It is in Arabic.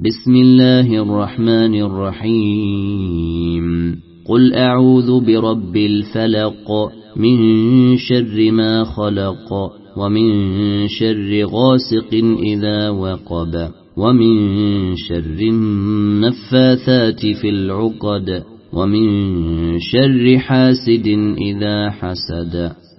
بسم الله الرحمن الرحيم قل أعوذ برب الفلق من شر ما خلق ومن شر غاسق إذا وقب ومن شر النفاثات في العقد ومن شر حاسد إذا حسد